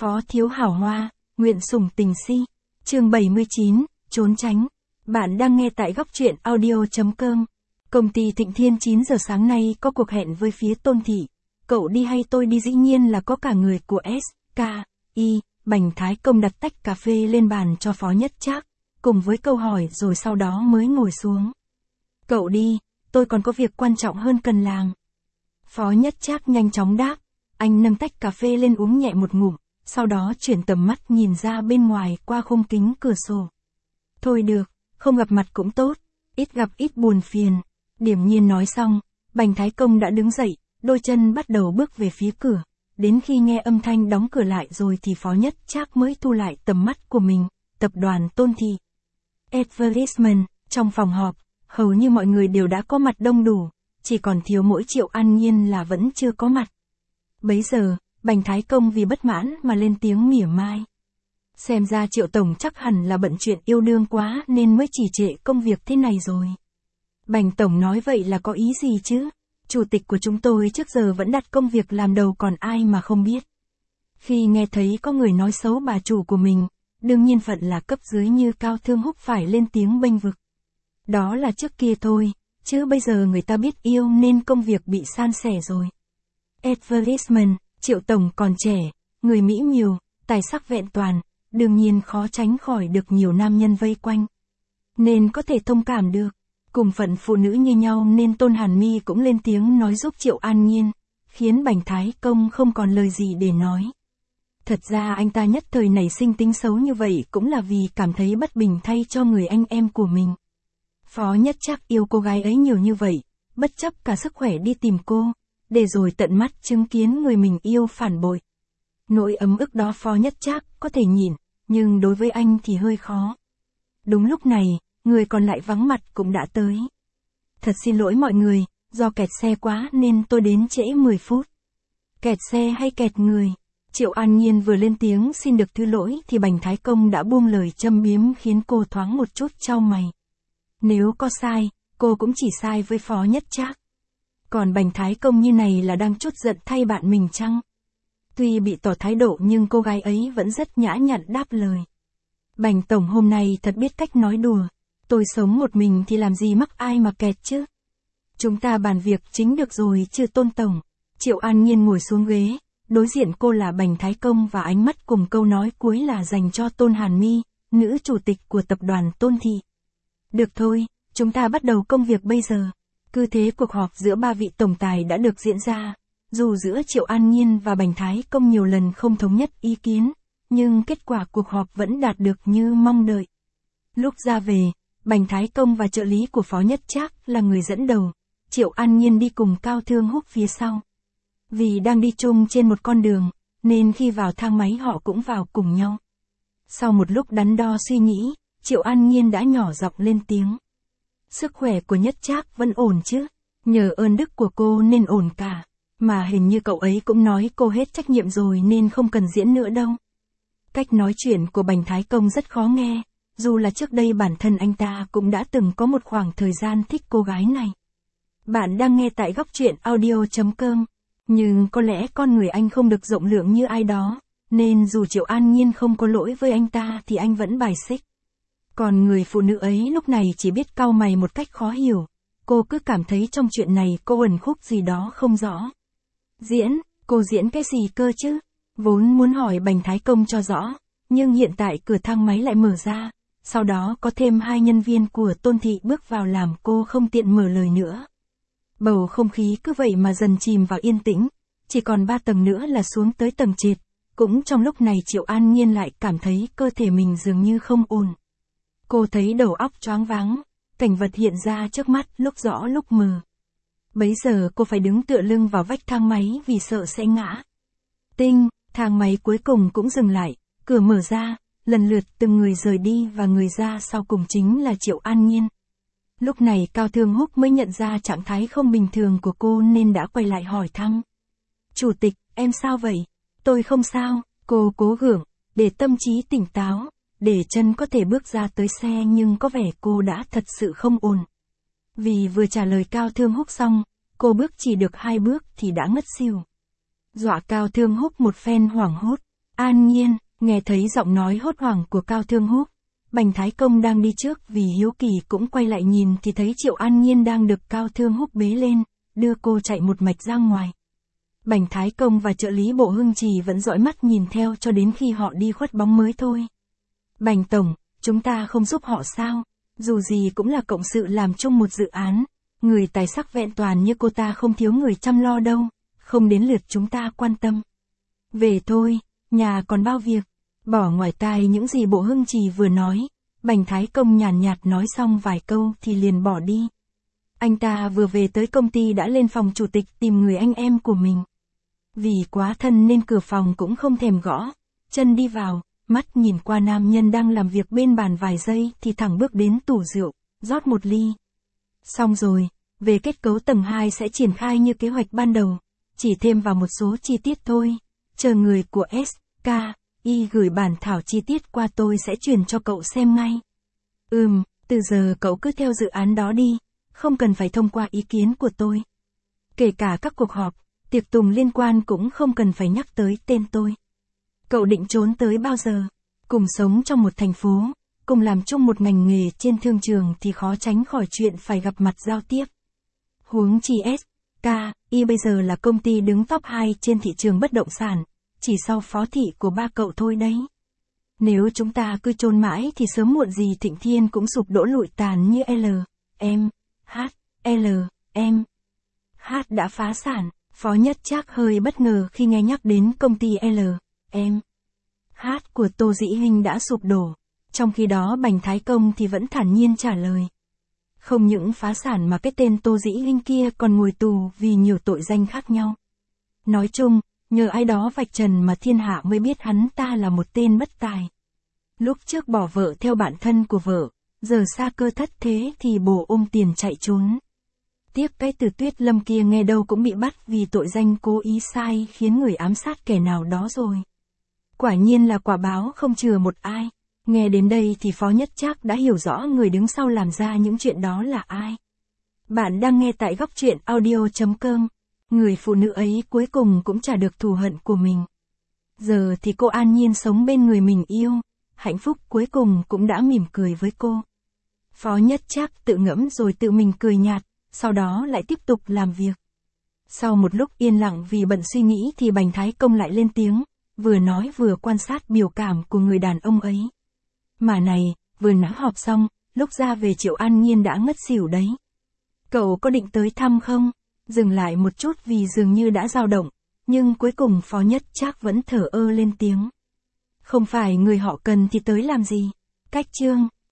Phó thiếu hảo hoa, nguyện sủng tình si. Chương 79, trốn tránh. Bạn đang nghe tại góc truyện audio.com. Công ty Thịnh Thiên 9 giờ sáng nay có cuộc hẹn với phía Tôn Thị. Cậu đi hay tôi đi? Dĩ nhiên là có cả người của S.K.I. Bành Thái Công đặt tách cà phê lên bàn cho Phó Nhất Trác, cùng với câu hỏi rồi sau đó mới ngồi xuống. Cậu đi, tôi còn có việc quan trọng hơn cần làm. Phó Nhất Trác nhanh chóng đáp. Anh nâng tách cà phê lên uống nhẹ một ngụm, sau đó chuyển tầm mắt nhìn ra bên ngoài qua khung kính cửa sổ. Thôi được, không gặp mặt cũng tốt, ít gặp ít buồn phiền. Điềm nhiên nói xong, Bành Thái Công đã đứng dậy, đôi chân bắt đầu bước về phía cửa. Đến khi nghe âm thanh đóng cửa lại rồi thì Phó Nhất Trác mới thu lại tầm mắt của mình. Tập đoàn Tôn Thị. Advertisement, trong phòng họp, hầu như mọi người đều đã có mặt đông đủ, chỉ còn thiếu mỗi Triệu An Nhiên là vẫn chưa có mặt. Bấy giờ, Bành Thái Công vì bất mãn mà lên tiếng mỉa mai. Xem ra Triệu Tổng chắc hẳn là bận chuyện yêu đương quá nên mới trì trệ công việc thế này rồi. Bành Tổng nói vậy là có ý gì chứ? Chủ tịch của chúng tôi trước giờ vẫn đặt công việc làm đầu còn ai mà không biết. Khi nghe thấy có người nói xấu bà chủ của mình, đương nhiên phận là cấp dưới như Cao Thương Húc phải lên tiếng bênh vực. Đó là trước kia thôi, chứ bây giờ người ta biết yêu nên công việc bị san sẻ rồi. Advertisement, Triệu Tổng còn trẻ, người mỹ miều, tài sắc vẹn toàn, đương nhiên khó tránh khỏi được nhiều nam nhân vây quanh. Nên có thể thông cảm được, cùng phận phụ nữ như nhau nên Tôn Hàn My cũng lên tiếng nói giúp Triệu An Nhiên, khiến Bành Thái Công không còn lời gì để nói. Thật ra anh ta nhất thời nảy sinh tính xấu như vậy cũng là vì cảm thấy bất bình thay cho người anh em của mình. Phó Nhất Trác yêu cô gái ấy nhiều như vậy, bất chấp cả sức khỏe đi tìm cô, để rồi tận mắt chứng kiến người mình yêu phản bội. Nỗi ấm ức đó Phó Nhất Trác có thể nhịn, nhưng đối với anh thì hơi khó. Đúng lúc này, người còn lại vắng mặt cũng đã tới. Thật xin lỗi mọi người, do kẹt xe quá nên tôi đến trễ 10 phút. Kẹt xe hay kẹt người? Triệu An Nhiên vừa lên tiếng xin được thứ lỗi thì Bành Thái Công đã buông lời châm biếm khiến cô thoáng một chút chau mày. Nếu có sai, cô cũng chỉ sai với Phó Nhất Trác. Còn Bành Thái Công như này là đang trút giận thay bạn mình chăng? Tuy bị tỏ thái độ nhưng cô gái ấy vẫn rất nhã nhặn đáp lời. Bành Tổng hôm nay thật biết cách nói đùa. Tôi sống một mình thì làm gì mắc ai mà kẹt chứ? Chúng ta bàn việc chính được rồi chứ Tôn Tổng. Triệu An Nhiên ngồi xuống ghế, đối diện cô là Bành Thái Công và ánh mắt cùng câu nói cuối là dành cho Tôn Hàn My, nữ chủ tịch của tập đoàn Tôn Thị. Được thôi, chúng ta bắt đầu công việc bây giờ. Cứ thế cuộc họp giữa ba vị tổng tài đã được diễn ra. Dù giữa Triệu An Nhiên và Bành Thái Công nhiều lần không thống nhất ý kiến, nhưng kết quả cuộc họp vẫn đạt được như mong đợi. Lúc ra về, Bành Thái Công và trợ lý của Phó Nhất Trác là người dẫn đầu, Triệu An Nhiên đi cùng Cao Thương Húc phía sau. Vì đang đi chung trên một con đường, nên khi vào thang máy họ cũng vào cùng nhau. Sau một lúc đắn đo suy nghĩ, Triệu An Nhiên đã nhỏ giọng lên tiếng. Sức khỏe của Nhất Trác vẫn ổn chứ? Nhờ ơn đức của cô nên ổn cả. Mà hình như cậu ấy cũng nói cô hết trách nhiệm rồi nên không cần diễn nữa đâu. Cách nói chuyện của Bành Thái Công rất khó nghe, dù là trước đây bản thân anh ta cũng đã từng có một khoảng thời gian thích cô gái này. Bạn đang nghe tại góc truyện audio.com, nhưng có lẽ con người anh không được rộng lượng như ai đó, nên dù Triệu An Nhiên không có lỗi với anh ta thì anh vẫn bài xích. Còn người phụ nữ ấy lúc này chỉ biết cau mày một cách khó hiểu, cô cứ cảm thấy trong chuyện này cô uẩn khúc gì đó không rõ. Cô diễn cái gì cơ chứ? Vốn muốn hỏi Bành Thái Công cho rõ, nhưng hiện tại cửa thang máy lại mở ra, sau đó có thêm 2 nhân viên của Tôn Thị bước vào làm cô không tiện mở lời nữa. Bầu không khí cứ vậy mà dần chìm vào yên tĩnh, chỉ còn 3 tầng nữa là xuống tới tầng trệt, cũng trong lúc này Triệu An Nhiên lại cảm thấy cơ thể mình dường như không ổn. Cô thấy đầu óc choáng váng, cảnh vật hiện ra trước mắt lúc rõ lúc mờ. Bấy giờ cô phải đứng tựa lưng vào vách thang máy vì sợ sẽ ngã. Thang máy cuối cùng cũng dừng lại, cửa mở ra, lần lượt từng người rời đi và người ra sau cùng chính là Triệu An Nhiên. Lúc này Cao Thương Húc mới nhận ra trạng thái không bình thường của cô nên đã quay lại hỏi thăm. Chủ tịch, em sao vậy? Tôi không sao, cô cố gượng, để tâm trí tỉnh táo, để chân có thể bước ra tới xe nhưng có vẻ cô đã thật sự không ổn. Vì vừa trả lời Cao Thương Húc xong, cô bước chỉ được 2 bước thì đã ngất xỉu. Dọa Cao Thương Húc một phen hoảng hốt, An Nhiên, nghe thấy giọng nói hốt hoảng của Cao Thương Húc. Bành Thái Công đang đi trước vì hiếu kỳ cũng quay lại nhìn thì thấy Triệu An Nhiên đang được Cao Thương Húc bế lên, đưa cô chạy một mạch ra ngoài. Bành Thái Công và trợ lý Bộ Hưng Trì vẫn dõi mắt nhìn theo cho đến khi họ đi khuất bóng mới thôi. Bành Tổng, chúng ta không giúp họ sao? Dù gì cũng là cộng sự làm chung một dự án. Người tài sắc vẹn toàn như cô ta không thiếu người chăm lo đâu, không đến lượt chúng ta quan tâm. Về thôi, nhà còn bao việc. Bỏ ngoài tai những gì Bộ Hưng Trì vừa nói, Bành Thái Công nhàn nhạt nói xong vài câu thì liền bỏ đi. Anh ta vừa về tới công ty đã lên phòng chủ tịch tìm người anh em của mình. Vì quá thân nên cửa phòng cũng không thèm gõ, chân đi vào, mắt nhìn qua nam nhân đang làm việc bên bàn vài giây thì thẳng bước đến tủ rượu, rót một ly. Xong rồi, về kết cấu tầng 2 sẽ triển khai như kế hoạch ban đầu, chỉ thêm vào một số chi tiết thôi, chờ người của SKI gửi bản thảo chi tiết qua tôi sẽ truyền cho cậu xem ngay. Từ giờ cậu cứ theo dự án đó đi, không cần phải thông qua ý kiến của tôi. Kể cả các cuộc họp, tiệc tùng liên quan cũng không cần phải nhắc tới tên tôi. Cậu định trốn tới bao giờ? Cùng sống trong một thành phố, cùng làm chung một ngành nghề trên thương trường thì khó tránh khỏi chuyện phải gặp mặt giao tiếp. Huống chi SKI bây giờ là công ty đứng top 2 trên thị trường bất động sản, chỉ sau Phó thị của ba cậu thôi đấy. Nếu chúng ta cứ chôn mãi thì sớm muộn gì Thịnh Thiên cũng sụp đổ lụi tàn như LMH đã phá sản. Phó Nhất Trác hơi bất ngờ khi nghe nhắc đến công ty LMH của Tô Dĩ Hinh đã sụp đổ. Trong khi đó Bành Thái Công thì vẫn thản nhiên trả lời. Không những phá sản mà cái tên Tô Dĩ Hinh kia còn ngồi tù vì nhiều tội danh khác nhau. Nói chung, nhờ ai đó vạch trần mà thiên hạ mới biết hắn ta là một tên bất tài. Lúc trước bỏ vợ theo bạn thân của vợ, giờ xa cơ thất thế thì bồ ôm tiền chạy trốn. Tiếc cái Từ Tuyết Lâm kia nghe đâu cũng bị bắt vì tội danh cố ý sai khiến người ám sát kẻ nào đó rồi. Quả nhiên là quả báo không chừa một ai. Nghe đến đây thì Phó Nhất Trác đã hiểu rõ người đứng sau làm ra những chuyện đó là ai. Bạn đang nghe tại góc truyện audio.com. Người phụ nữ ấy cuối cùng cũng trả được thù hận của mình. Giờ thì cô an nhiên sống bên người mình yêu, hạnh phúc cuối cùng cũng đã mỉm cười với cô. Phó Nhất Trác tự ngẫm rồi tự mình cười nhạt, sau đó lại tiếp tục làm việc. Sau một lúc yên lặng vì bận suy nghĩ thì Bành Thái Công lại lên tiếng, vừa nói vừa quan sát biểu cảm của người đàn ông ấy. Mà này, vừa nói họp xong, lúc ra về Triệu An Nhiên đã ngất xỉu đấy. Cậu có định tới thăm không? Dừng lại một chút vì dường như đã dao động, nhưng cuối cùng Phó Nhất Trác vẫn thở ơ lên tiếng. Không phải người họ cần thì tới làm gì? Cách chương